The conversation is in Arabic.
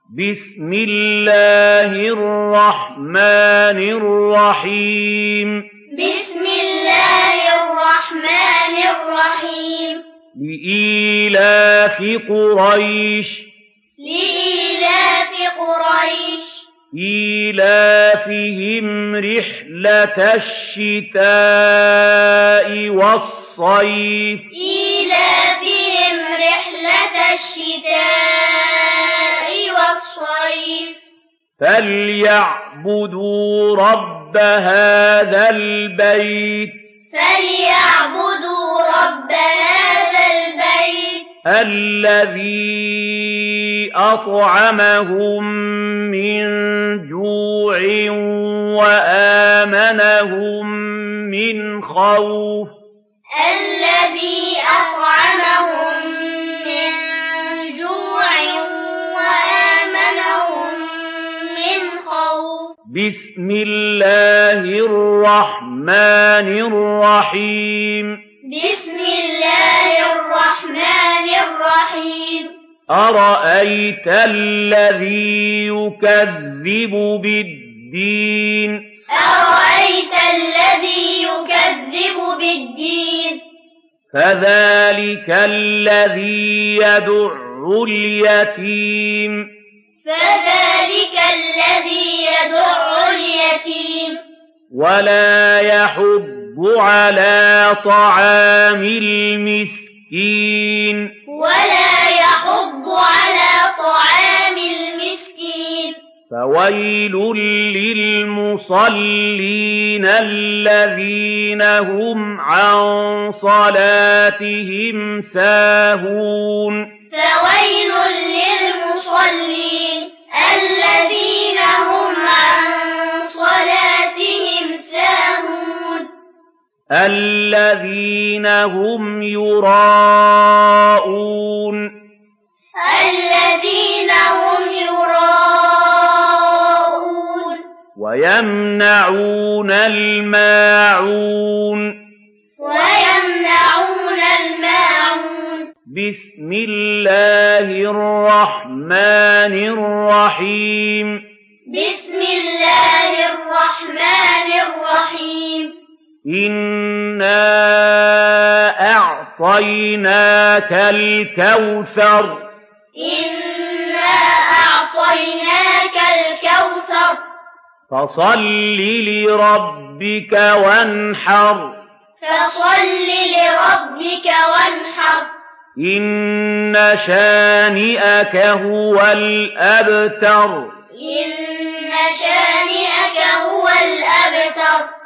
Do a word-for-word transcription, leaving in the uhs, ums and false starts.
بسم الله الرحمن الرحيم بسم الله الرحمن الرحيم لإيلاف قريش لإيلاف قريش إيلافهم رحلة الشتاء والصيف إيلافهم رحلة الشتاء والصيف فليعبدوا رب هذا البيت فليعبدوا رب هذا البيت الذي أطعمهم من جوع وآمنهم من خوف الذي أطعمهم من جوع وآمنهم من خوف بسم الله الرحمن الرحيم بسم الله الرحمن الرحيم أرأيت الذي يكذب بالدين أرأيت الذي يكذب بالدين فذلك الذي يدع اليتيم فذلك الذي يدع اليتيم ولا يحض على طعام المسكين ولا يحض على طعام المسكين فويل للمصلين الذين هم عن صلاتهم ساهون فويل للمصلين الذين هم عن صلاتهم ساهون الذين هم يراءون الذين هم يراءون ويمنعون الماعون ويمنعون الماعون بسم الله الرحمن الرحيم بسم الله الرحمن الرحيم إنا أعطيناك الكوثر إنا أعطيناك الكوثر فصل لربك وانحر فصل لربك وانحر إن شانئك هو الأبتر إن